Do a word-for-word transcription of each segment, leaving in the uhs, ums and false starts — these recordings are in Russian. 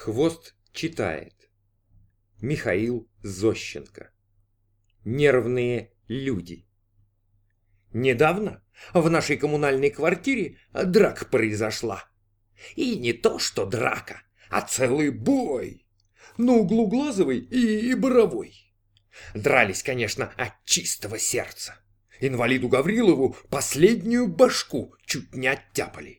Хвост читает. Михаил Зощенко. Нервные люди. Недавно в нашей коммунальной квартире драка произошла. И не то что драка, а целый бой. На углу Глазовой и Боровой. Дрались, конечно, от чистого сердца. Инвалиду Гаврилову последнюю башку чуть не оттяпали.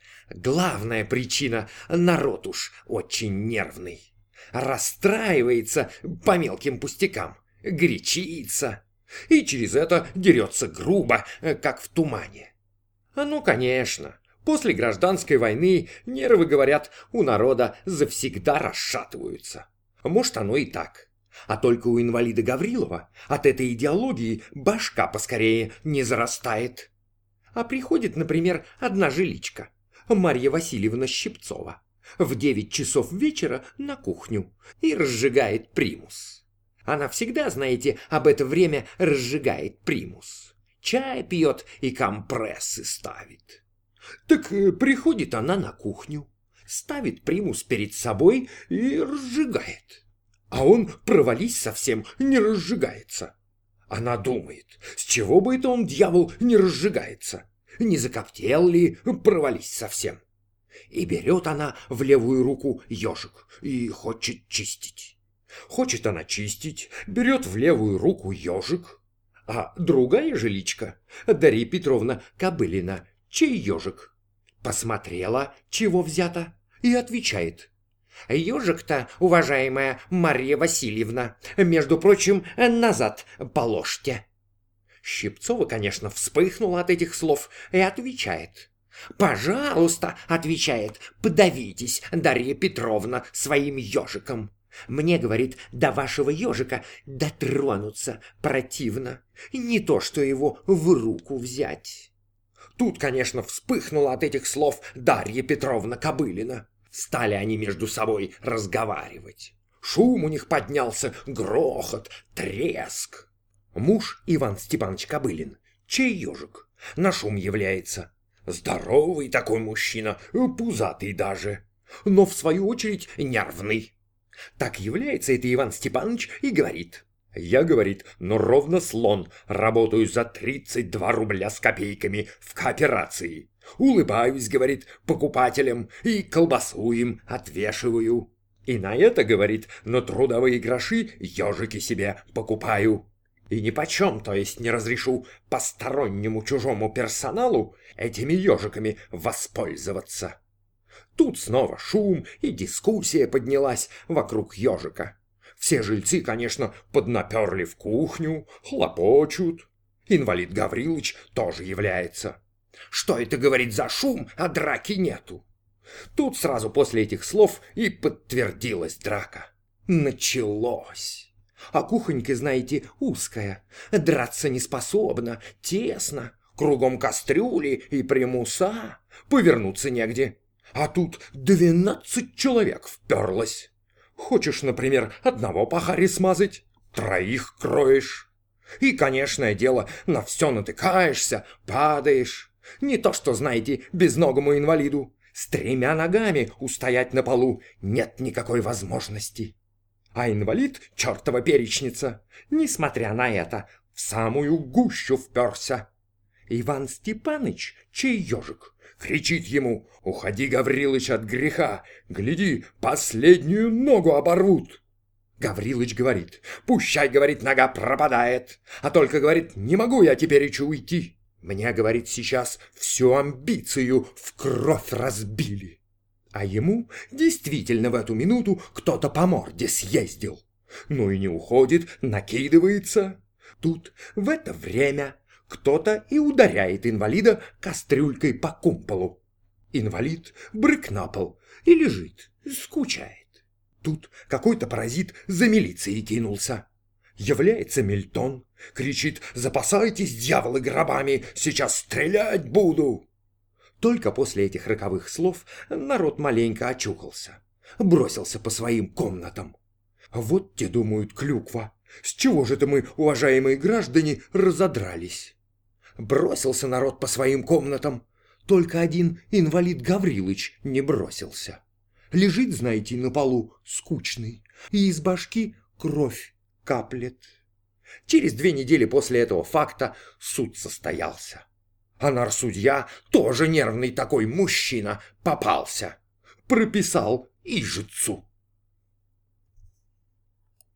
Главная причина — народ уж очень нервный. Расстраивается по мелким пустякам, горячится. И через это дерется грубо, как в тумане. Ну, конечно, после гражданской войны нервы, говорят, у народа завсегда расшатываются. Может, оно и так. А только у инвалида Гаврилова от этой идеологии башка поскорее не зарастает. А приходит, например, одна жиличка, Марья Васильевна Щипцова, в девять часов вечера на кухню и разжигает примус. Она всегда, знаете, об это время разжигает примус. Чай пьет и компрессы ставит. Так приходит она на кухню, ставит примус перед собой и разжигает. А он, провались совсем, не разжигается. Она думает, с чего бы это он, дьявол, не разжигается? Не закоптел ли, провались совсем? И берет она в левую руку ежик и хочет чистить. Хочет она чистить, берет в левую руку ежик. А другая жиличка, Дарья Петровна Кобылина, чей ежик? Посмотрела, чего взято, и отвечает: «Ежик-то, уважаемая Марья Васильевна, между прочим, назад положьте». Щипцова, конечно, вспыхнула от этих слов и отвечает: «Пожалуйста, — отвечает, — подавитесь, Дарья Петровна, своим ежиком. Мне, — говорит, — до вашего ежика дотронуться противно, не то что его в руку взять». Тут, конечно, вспыхнула от этих слов Дарья Петровна Кобылина. Стали они между собой разговаривать. Шум у них поднялся, грохот, треск. Муж Иван Степанович Кобылин, чей ежик, на шум является. Здоровый такой мужчина, пузатый даже, но в свою очередь нервный. Так является это Иван Степанович и говорит: «Я, — говорит, — ну ровно слон, работаю за тридцать два рубля с копейками в кооперации. Улыбаюсь, — говорит, — покупателям и колбасу им отвешиваю. И на это, — говорит, — на трудовые гроши ежики себе покупаю. И нипочем, то есть, не разрешу постороннему чужому персоналу этими ежиками воспользоваться». Тут снова шум и дискуссия поднялась вокруг ежика. Все жильцы, конечно, поднаперли в кухню, хлопочут. Инвалид Гаврилыч тоже является. Что это, говорит, за шум, а драки нету? Тут сразу после этих слов и подтвердилась драка. Началось. А кухонька, знаете, узкая, драться не способна, тесно, кругом кастрюли и примуса, повернуться негде. А тут двенадцать человек вперлось. Хочешь, например, одного пахаря смазать, троих кроешь. И, конечное дело, на все натыкаешься, падаешь. Не то что, знаете, безногому инвалиду. С тремя ногами устоять на полу нет никакой возможности. А инвалид, чертова перечница, несмотря на это, в самую гущу вперся. Иван Степаныч, чей ежик, кричит ему: «Уходи, Гаврилыч, от греха! Гляди, последнюю ногу оборвут!» Гаврилыч говорит: «Пущай, — говорит, — нога пропадает, а только, — говорит, — не могу я теперь уйти. Мне, — говорит, — сейчас всю амбицию в кровь разбили». А ему действительно в эту минуту кто-то по морде съездил. Ну и не уходит, накидывается. Тут в это время кто-то и ударяет инвалида кастрюлькой по кумполу. Инвалид брык на пол и лежит, скучает. Тут какой-то паразит за милицией кинулся. Является Мильтон, кричит: «Запасайтесь, дьяволы, гробами, сейчас стрелять буду!» Только после этих роковых слов народ маленько очухался, бросился по своим комнатам. Вот те, думают, клюква, с чего же это мы, уважаемые граждане, разодрались? Бросился народ по своим комнатам, только один инвалид Гаврилыч не бросился. Лежит, знаете, на полу скучный, и из башки кровь каплет. Через две недели после этого факта суд состоялся. А нар-судья, тоже нервный такой мужчина, попался. Прописал ижицу.